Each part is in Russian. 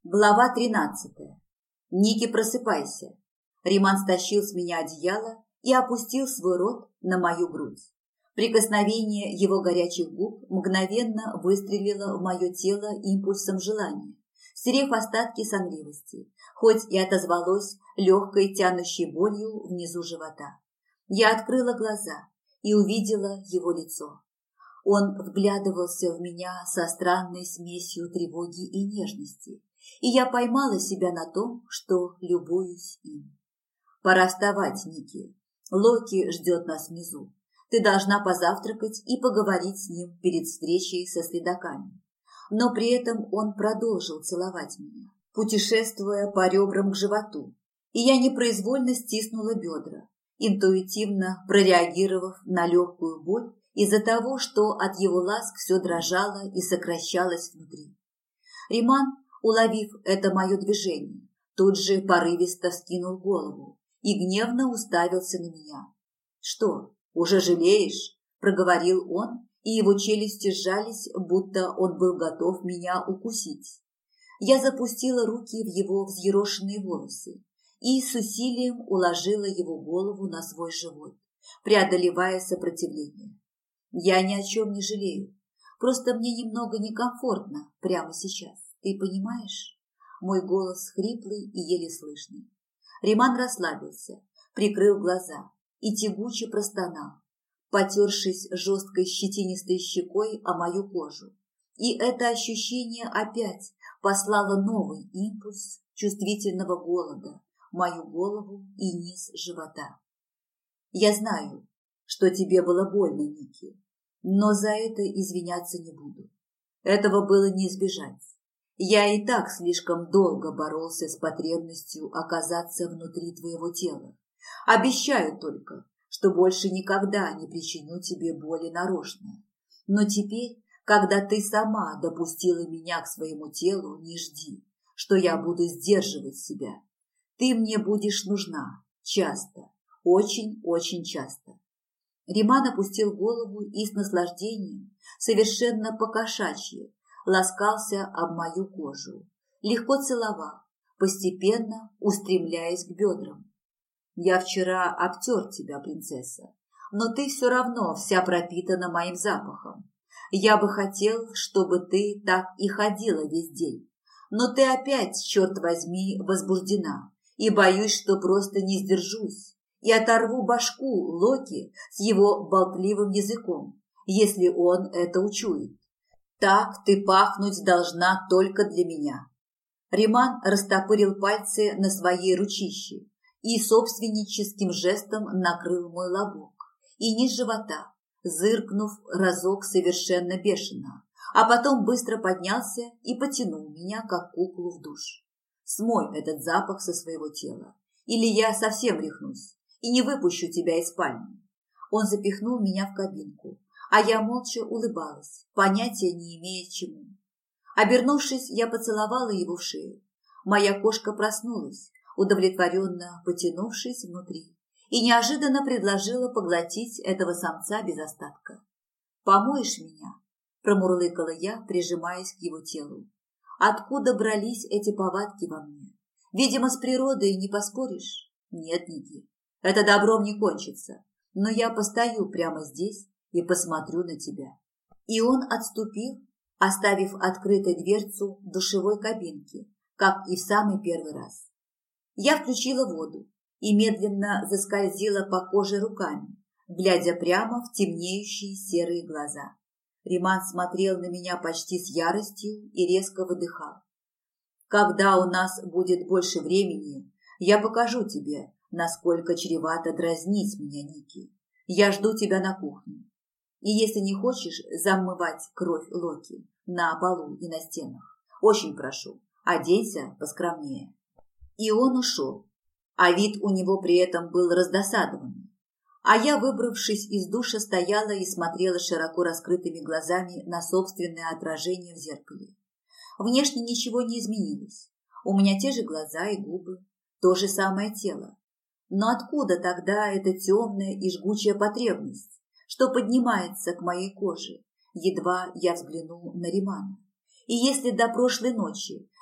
Глава 13. Ники, просыпайся. Риман стащил с меня одеяло и опустил свой рот на мою грудь. Прикосновение его горячих губ мгновенно выстрелило в мое тело импульсом желания, стерев остатки сонливости, хоть и отозвалось легкой тянущей болью внизу живота. Я открыла глаза и увидела его лицо. Он вглядывался в меня со странной смесью тревоги и нежности, и я поймала себя на том, что любуюсь им. Пора вставать, Ники. Локи ждет нас внизу. Ты должна позавтракать и поговорить с ним перед встречей со следаками. Но при этом он продолжил целовать меня, путешествуя по ребрам к животу, и я непроизвольно стиснула бедра, интуитивно прореагировав на легкую боль из-за того, что от его ласк все дрожало и сокращалось внутри. Риман, уловив это мое движение, тут же порывисто вскинул голову и гневно уставился на меня. «Что, уже жалеешь?» – проговорил он, и его челюсти сжались, будто он был готов меня укусить. Я запустила руки в его взъерошенные волосы и с усилием уложила его голову на свой живот, преодолевая сопротивление. «Я ни о чем не жалею, просто мне немного некомфортно прямо сейчас. Ты понимаешь?» Мой голос хриплый и еле слышный. Риман расслабился, прикрыл глаза и тягуче простонал, потершись жесткой щетинистой щекой о мою кожу. И это ощущение опять послало новый импульс чувствительного голода в мою голову и низ живота. «Я знаю, что тебе было больно, Ники, но за это извиняться не буду. Этого было не избежать. Я и так слишком долго боролся с потребностью оказаться внутри твоего тела. Обещаю только, что больше никогда не причиню тебе боли нарочно. Но теперь, когда ты сама допустила меня к своему телу, не жди, что я буду сдерживать себя. Ты мне будешь нужна часто, очень-очень часто». Риман опустил голову и с наслаждением, совершенно по-кошачьи, ласкался об мою кожу, легко целовал, постепенно устремляясь к бедрам. «Я вчера обтер тебя, принцесса, но ты все равно вся пропитана моим запахом. Я бы хотел, чтобы ты так и ходила весь день, но ты опять, черт возьми, возбуждена, и боюсь, что просто не сдержусь и оторву башку Локи с его болтливым языком, если он это учует. Так ты пахнуть должна только для меня». Риман растопырил пальцы на своей ручище и собственническим жестом накрыл мой лобок и низ живота, зыркнув разок совершенно бешено, а потом быстро поднялся и потянул меня, как куклу, в душ. «Смой этот запах со своего тела, или я совсем рехнусь и не выпущу тебя из спальни». Он запихнул меня в кабинку, а я молча улыбалась, понятия не имея чему. Обернувшись, я поцеловала его в шею. Моя кошка проснулась, удовлетворенно потянувшись внутри, и неожиданно предложила поглотить этого самца без остатка. «Помоешь меня?» – промурлыкала я, прижимаясь к его телу. «Откуда брались эти повадки во мне? Видимо, с природой не поспоришь?» «Нет, Ники, это добром не кончится, но я постою прямо здесь и посмотрю на тебя». И он отступил, оставив открытой дверцу душевой кабинки, как и в самый первый раз. Я включила воду и медленно заскользила по коже руками, глядя прямо в темнеющие серые глаза. Риман смотрел на меня почти с яростью и резко выдыхал. «Когда у нас будет больше времени, я покажу тебе, насколько чревато дразнить меня, Ники. Я жду тебя на кухне. И если не хочешь замывать кровь Локи на полу и на стенах, очень прошу, оденься поскромнее». И он ушел, а вид у него при этом был раздосадованный. А я, выбравшись из душа, стояла и смотрела широко раскрытыми глазами на собственное отражение в зеркале. Внешне ничего не изменилось. У меня те же глаза и губы, то же самое тело. Но откуда тогда эта темная и жгучая потребность, что поднимается к моей коже, едва я взгляну на Римана? И если до прошлой ночи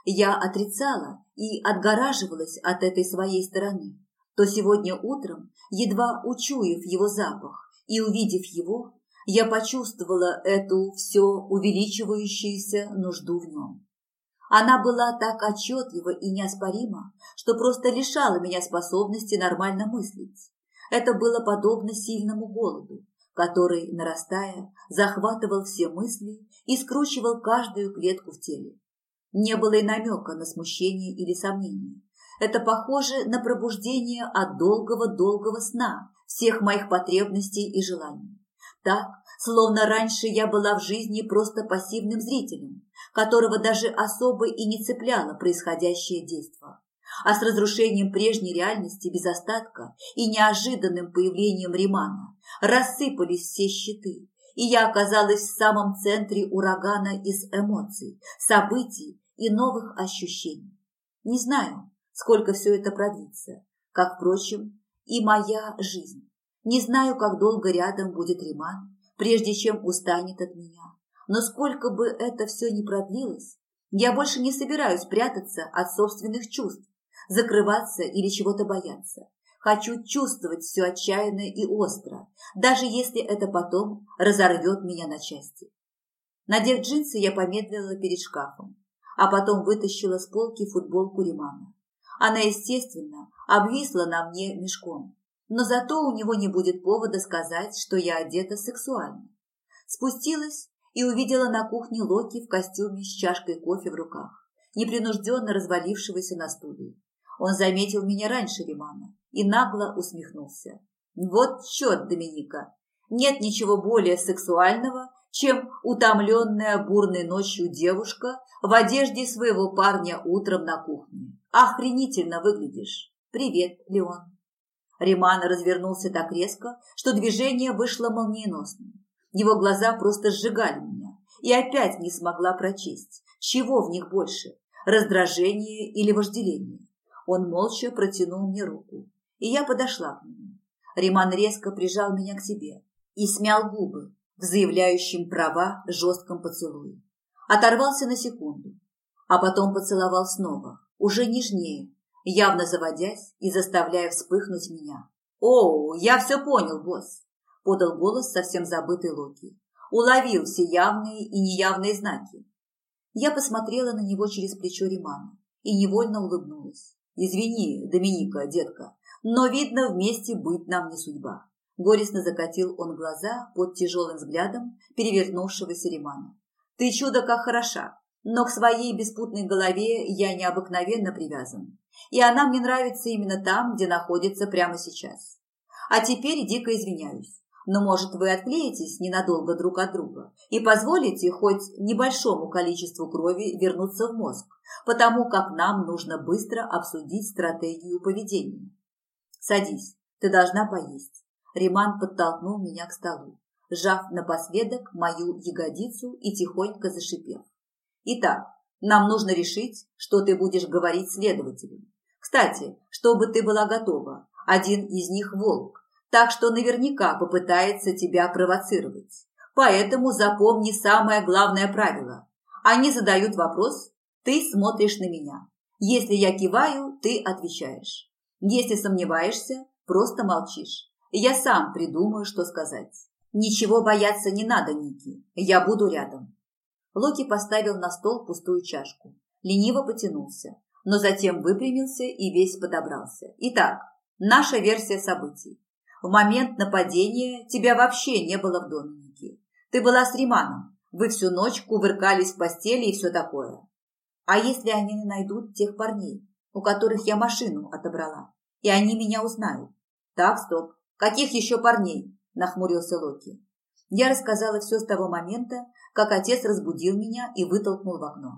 я отрицала и отгораживалась от этой своей стороны, то сегодня утром, едва учуяв его запах и увидев его, я почувствовала эту все увеличивающуюся нужду в нем. Она была так отчетлива и неоспорима, что просто лишала меня способности нормально мыслить. Это было подобно сильному голоду, который, нарастая, захватывал все мысли и скручивал каждую клетку в теле. Не было и намека на смущение или сомнение. Это похоже на пробуждение от долгого-долгого сна всех моих потребностей и желаний. Так, словно раньше я была в жизни просто пассивным зрителем, которого даже особо и не цепляло происходящее действо. А с разрушением прежней реальности без остатка и неожиданным появлением Римана рассыпались все щиты, и я оказалась в самом центре урагана из эмоций, событий и новых ощущений. Не знаю, сколько все это продлится, как, впрочем, и моя жизнь. Не знаю, как долго рядом будет Риман, прежде чем устанет от меня. Но сколько бы это все ни продлилось, я больше не собираюсь прятаться от собственных чувств, закрываться или чего-то бояться. Хочу чувствовать все отчаянно и остро, даже если это потом разорвет меня на части. Надев джинсы, я помедлила перед шкафом, а потом вытащила с полки футболку Римана. Она, естественно, обвисла на мне мешком, но зато у него не будет повода сказать, что я одета сексуально. Спустилась и увидела на кухне Локи в костюме с чашкой кофе в руках, непринужденно развалившегося на стуле. Он заметил меня раньше Римана и нагло усмехнулся. Вот черт, Доминика! Нет ничего более сексуального, чем утомленная бурной ночью девушка в одежде своего парня утром на кухне. Охренительно выглядишь. Привет, Леон. Риман развернулся так резко, что движение вышло молниеносным. Его глаза просто сжигали меня, и опять не смогла прочесть, чего в них больше – раздражение или вожделение. Он молча протянул мне руку, и я подошла к нему. Риман резко прижал меня к себе и смял губы в заявляющем права жестком поцелуе. Оторвался на секунду, а потом поцеловал снова, уже нежнее, явно заводясь и заставляя вспыхнуть меня. «О, я все понял, босс!» – подал голос совсем забытый Локи. Уловил все явные и неявные знаки. Я посмотрела на него через плечо Римана и невольно улыбнулась. «Извини, Доминика, детка, но, видно, вместе быть нам не судьба». Горестно закатил он глаза под тяжелым взглядом перевернувшегося Римана. «Ты чудо как хороша, но к своей беспутной голове я необыкновенно привязан. И она мне нравится именно там, где находится прямо сейчас. А теперь дико извиняюсь, но, может, вы отклеитесь ненадолго друг от друга и позволите хоть небольшому количеству крови вернуться в мозг, потому как нам нужно быстро обсудить стратегию поведения. Садись, ты должна поесть». Риман подтолкнул меня к столу, сжав напоследок мою ягодицу и тихонько зашипев. «Итак, нам нужно решить, что ты будешь говорить следователям. Кстати, чтобы ты была готова, один из них волк, так что наверняка попытается тебя провоцировать. Поэтому запомни самое главное правило. Они задают вопрос, ты смотришь на меня. Если я киваю, ты отвечаешь. Если сомневаешься, просто молчишь. Я сам придумаю, что сказать. Ничего бояться не надо, Ники, я буду рядом». Локи поставил на стол пустую чашку, лениво потянулся, но затем выпрямился и весь подобрался. «Итак, наша версия событий. В момент нападения тебя вообще не было в доме, Ники. Ты была с Риманом, вы всю ночь кувыркались в постели и все такое. А если они найдут тех парней, у которых я машину отобрала, и они меня узнают?» «Так, стоп. Каких еще парней?» – нахмурился Локи. Я рассказала все с того момента, как отец разбудил меня и вытолкнул в окно.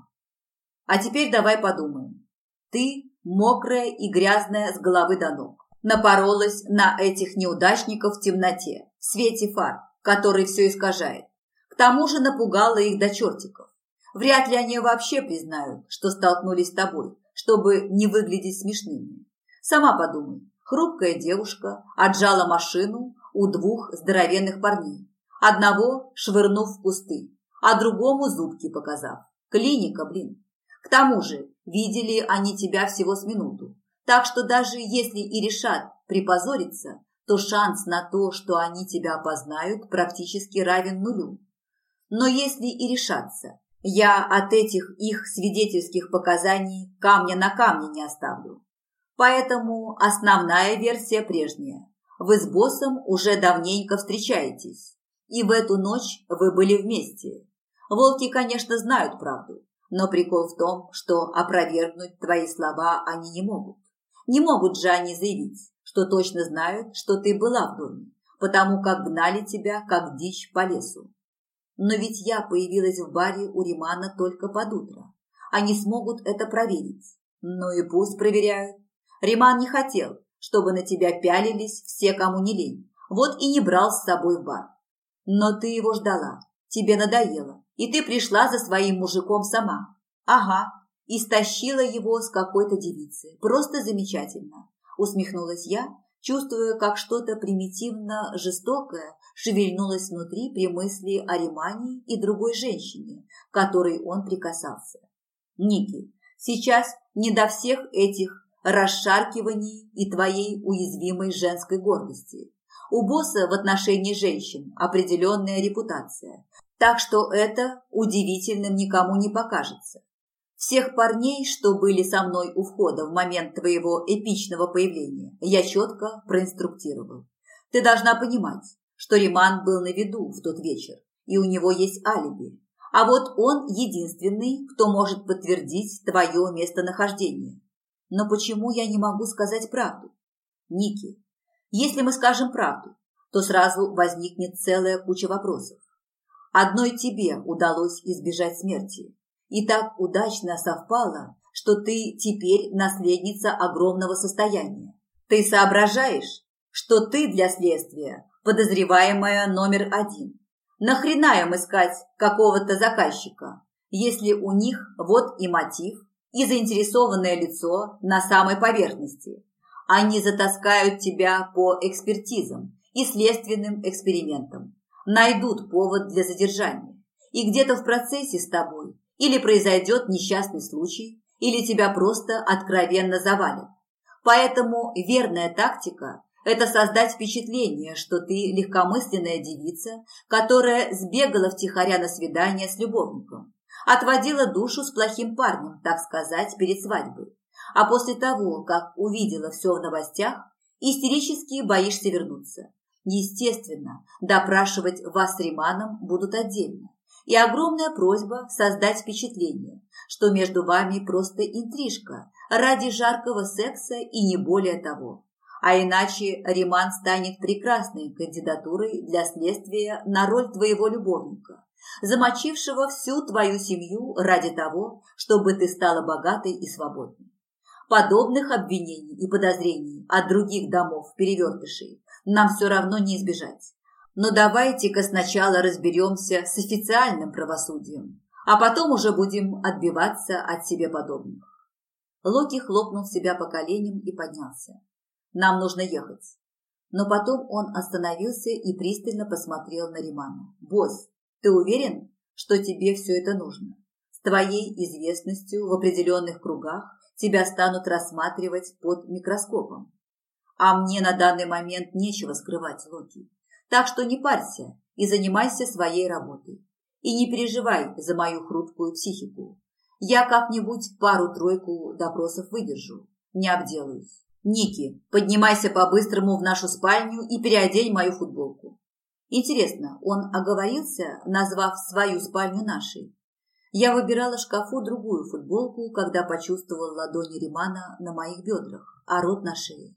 «А теперь давай подумаем. Ты, мокрая и грязная с головы до ног, напоролась на этих неудачников в темноте, в свете фар, который все искажает. К тому же напугала их до чертиков. Вряд ли они вообще признают, что столкнулись с тобой, чтобы не выглядеть смешными. Сама подумай, хрупкая девушка отжала машину у двух здоровенных парней, одного швырнув в кусты, а другому зубки показав. Клиника, блин. К тому же Видели они тебя всего с минуту. Так что даже если и решат припозориться, то шанс на то, что они тебя опознают, практически равен нулю. Но если и решатся, я от этих их свидетельских показаний камня на камне не оставлю. Поэтому основная версия прежняя. Вы с боссом уже давненько встречаетесь, и в эту ночь вы были вместе. Волки, конечно, знают правду, но прикол в том, что опровергнуть твои слова они не могут. Не могут же они заявить, что точно знают, что ты была в доме, потому как гнали тебя, как дичь по лесу. Но ведь я появилась в баре у Римана только под утро. Они смогут это проверить. Ну и пусть проверяют. Риман не хотел, чтобы на тебя пялились все, кому не лень. Вот и не брал с собой в бар. Но ты его ждала, тебе надоело, и ты пришла за своим мужиком сама. Ага, и стащила его с какой-то девицы. Просто замечательно. Усмехнулась я, чувствуя, как что-то примитивно жестокое шевельнулось внутри при мысли о Римане и другой женщине, к которой он прикасался. Ники, сейчас не до всех этих расшаркиваний и твоей уязвимой женской гордости. У босса в отношении женщин определенная репутация, так что это удивительным никому не покажется. Всех парней, что были со мной у входа в момент твоего эпичного появления, я четко проинструктировал. Ты должна понимать, что Риман был на виду в тот вечер, и у него есть алиби. А вот он единственный, кто может подтвердить твое местонахождение. Но почему я не могу сказать правду? Ники, если мы скажем правду, то сразу возникнет целая куча вопросов. Одной тебе удалось избежать смерти. И так удачно совпало, что ты теперь наследница огромного состояния. Ты соображаешь, что ты для следствия подозреваемая номер один. Нахрена им искать какого-то заказчика, если у них вот и мотив, и заинтересованное лицо на самой поверхности. Они затаскают тебя по экспертизам и следственным экспериментам, найдут повод для задержания, и где-то в процессе с тобой или произойдет несчастный случай, или тебя просто откровенно завалят. Поэтому верная тактика – это создать впечатление, что ты легкомысленная девица, которая сбегала втихаря на свидание с любовником, отводила душу с плохим парнем, так сказать, перед свадьбой. А после того, как увидела все в новостях, истерически боишься вернуться. Естественно, допрашивать вас с Риманом будут отдельно. И огромная просьба создать впечатление, что между вами просто интрижка ради жаркого секса и не более того. А иначе Риман станет прекрасной кандидатурой для следствия на роль твоего любовника, замочившего всю твою семью ради того, чтобы ты стала богатой и свободной. Подобных обвинений и подозрений от других домов-перевертышей нам все равно не избежать. Но давайте-ка сначала разберемся с официальным правосудием, а потом уже будем отбиваться от себе подобных. Локи хлопнул себя по коленям и поднялся. Нам нужно ехать. Но потом он остановился и пристально посмотрел на Римана. Босс, ты уверен, что тебе все это нужно? С твоей известностью в определенных кругах тебя станут рассматривать под микроскопом. А мне на данный момент нечего скрывать, Локи. Так что не парься и занимайся своей работой. И не переживай за мою хрупкую психику. Я как-нибудь пару-тройку допросов выдержу. Не обделаюсь. Ники, поднимайся по-быстрому в нашу спальню и переодень мою футболку. Интересно, он оговорился, назвав свою спальню нашей? Я выбирала в шкафу другую футболку, когда почувствовала ладони Римана на моих бедрах, а рот на шее.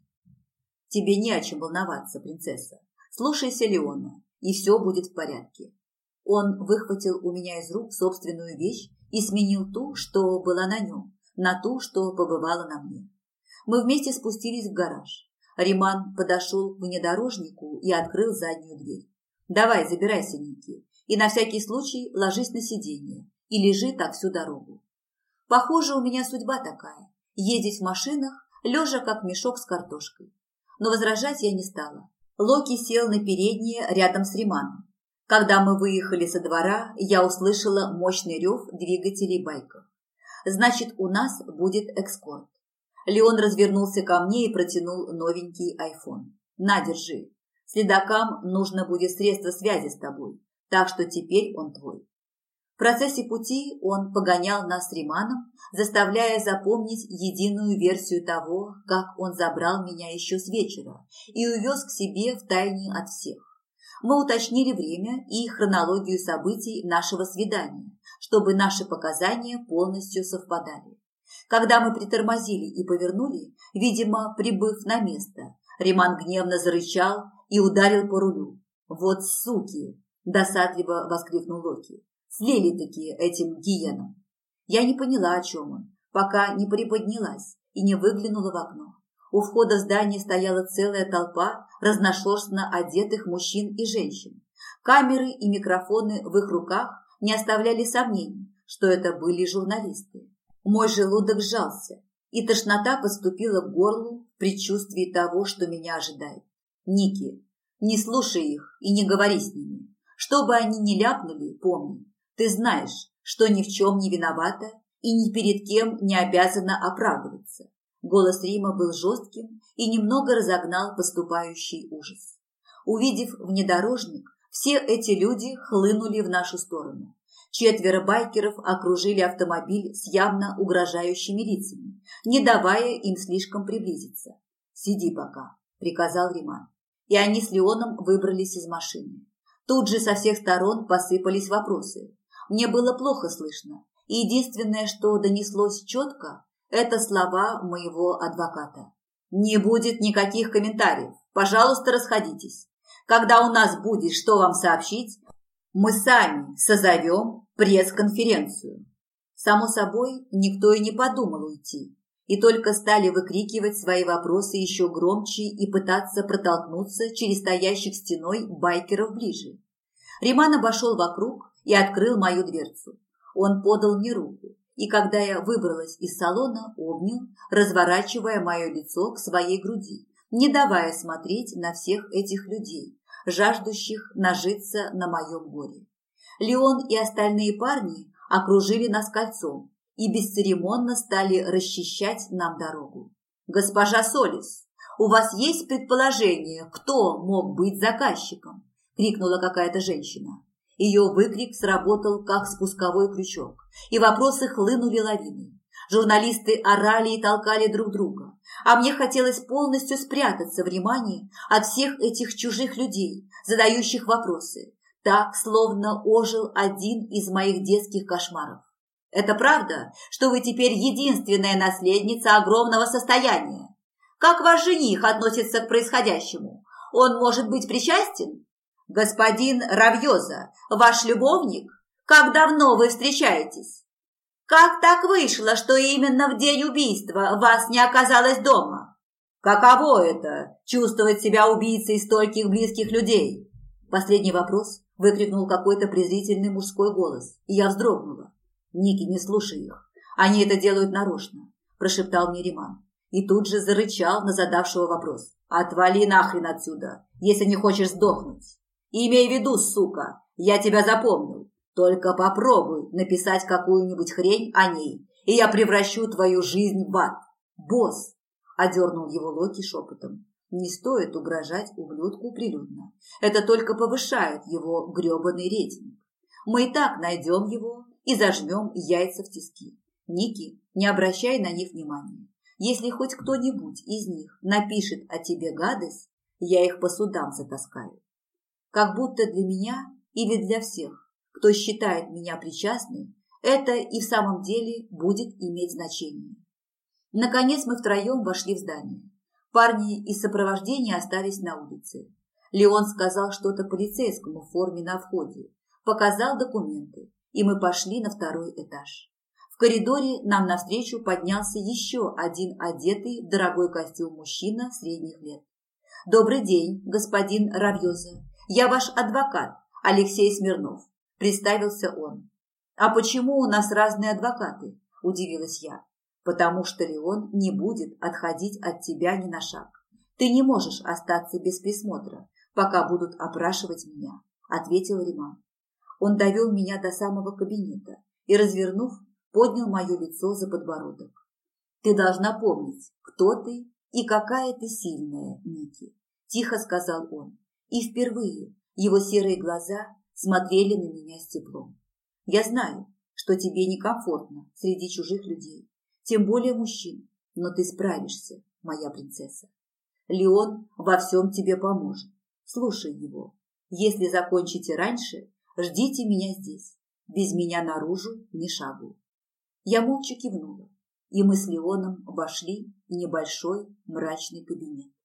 Тебе не о чем волноваться, принцесса. Слушайся Леона, и все будет в порядке. Он выхватил у меня из рук собственную вещь и сменил ту, что была на нем, на ту, что побывала на мне. Мы вместе спустились в гараж. Риман подошел к внедорожнику и открыл заднюю дверь. Давай, забирайся, Ники, и на всякий случай ложись на сиденье и лежи так всю дорогу. Похоже, у меня судьба такая – ездить в машинах, лежа как мешок с картошкой. Но возражать я не стала. Локи сел на переднее рядом с Риманом. Когда мы выехали со двора, я услышала мощный рев двигателей байков. Значит, у нас будет эскорт. Леон развернулся ко мне и протянул новенький айфон. На, держи. Следакам нужно будет средство связи с тобой, так что теперь он твой. В процессе пути он погонял нас с Риманом, заставляя запомнить единую версию того, как он забрал меня еще с вечера и увез к себе втайне от всех. Мы уточнили время и хронологию событий нашего свидания, чтобы наши показания полностью совпадали. Когда мы притормозили и повернули, видимо, прибыв на место, Риман гневно зарычал и ударил по рулю. «Вот суки!» – досадливо воскликнул Локи. «Слили-таки этим гиенам!» Я не поняла, о чем он, пока не приподнялась и не выглянула в окно. У входа в здание стояла целая толпа разношерстно одетых мужчин и женщин. Камеры и микрофоны в их руках не оставляли сомнений, что это были журналисты. Мой желудок сжался, и тошнота подступила к горлу в предчувствии того, что меня ожидает. «Ники, не слушай их и не говори с ними. Что бы они ни ляпнули, помни, ты знаешь, что ни в чем не виновата и ни перед кем не обязана оправдываться». Голос Рима был жестким и немного разогнал поступающий ужас. Увидев внедорожник, все эти люди хлынули в нашу сторону. 4 байкеров окружили автомобиль с явно угрожающими лицами, не давая им слишком приблизиться. «Сиди пока», – приказал Риман. И они с Леоном выбрались из машины. Тут же со всех сторон посыпались вопросы. Мне было плохо слышно, и единственное, что донеслось четко, это слова моего адвоката. «Не будет никаких комментариев. Пожалуйста, расходитесь. Когда у нас будет что вам сообщить, мы сами созовем пресс-конференцию». Само собой, никто и не подумал уйти, и только стали выкрикивать свои вопросы еще громче и пытаться протолкнуться через стоящих стеной байкеров ближе. Риман обошел вокруг и открыл мою дверцу. Он подал мне руку, и когда я выбралась из салона, обнял, разворачивая мое лицо к своей груди, не давая смотреть на всех этих людей, жаждущих нажиться на моем горе. Леон и остальные парни окружили нас кольцом и бесцеремонно стали расчищать нам дорогу. «Госпожа Солис, у вас есть предположение, кто мог быть заказчиком?» – крикнула какая-то женщина. Ее выкрик сработал как спусковой крючок, и вопросы хлынули лавиной. Журналисты орали и толкали друг друга, а мне хотелось полностью спрятаться в Римане от всех этих чужих людей, задающих вопросы, так, словно ожил один из моих детских кошмаров. «Это правда, что вы теперь единственная наследница огромного состояния? Как ваш жених относится к происходящему? Он может быть причастен? Господин Равьоза, ваш любовник? Как давно вы встречаетесь? Как так вышло, что именно в день убийства вас не оказалось дома? Каково это – чувствовать себя убийцей стольких близких людей?» Последний вопрос выкрикнул какой-то презрительный мужской голос, и я вздрогнула. «Ники, не слушай их. Они это делают нарочно», – прошептал мне Риман. И тут же зарычал на задавшего вопрос. «Отвали нахрен отсюда, если не хочешь сдохнуть. Имей в виду, сука, я тебя запомнил. Только попробуй написать какую-нибудь хрень о ней, и я превращу твою жизнь в ад». «Босс!» – одернул его Локи шепотом. «Не стоит угрожать ублюдку прилюдно. Это только повышает его гребаный рейтинг. Мы и так найдем его и зажмем яйца в тиски. Ники, не обращай на них внимания. Если хоть кто-нибудь из них напишет о тебе гадость, я их по судам затаскаю». Как будто для меня или для всех, кто считает меня причастной, это и в самом деле будет иметь значение. Наконец мы втроем вошли в здание. Парни из сопровождения остались на улице. Леон сказал что-то полицейскому в форме на входе, показал документы, и мы пошли на 2-й этаж. В коридоре нам навстречу поднялся еще один одетый в дорогой костюм мужчина средних лет. «Добрый день, господин Равьоза. Я ваш адвокат, Алексей Смирнов», – представился он. «А почему у нас разные адвокаты?» – удивилась я. «Потому что Леон не будет отходить от тебя ни на шаг. Ты не можешь остаться без присмотра, пока будут опрашивать меня», – ответил Риман. Он довел меня до самого кабинета и, развернув, поднял мое лицо за подбородок. «Ты должна помнить, кто ты и какая ты сильная, Ники», – тихо сказал он. И впервые его серые глаза смотрели на меня с теплом. «Я знаю, что тебе некомфортно среди чужих людей, тем более мужчин, но ты справишься, моя принцесса. Леон во всем тебе поможет. Слушай его. Если закончите раньше, ждите меня здесь. Без меня наружу ни шагу». Я молча кивнула, и мы с Леоном вошли в небольшой мрачный кабинет.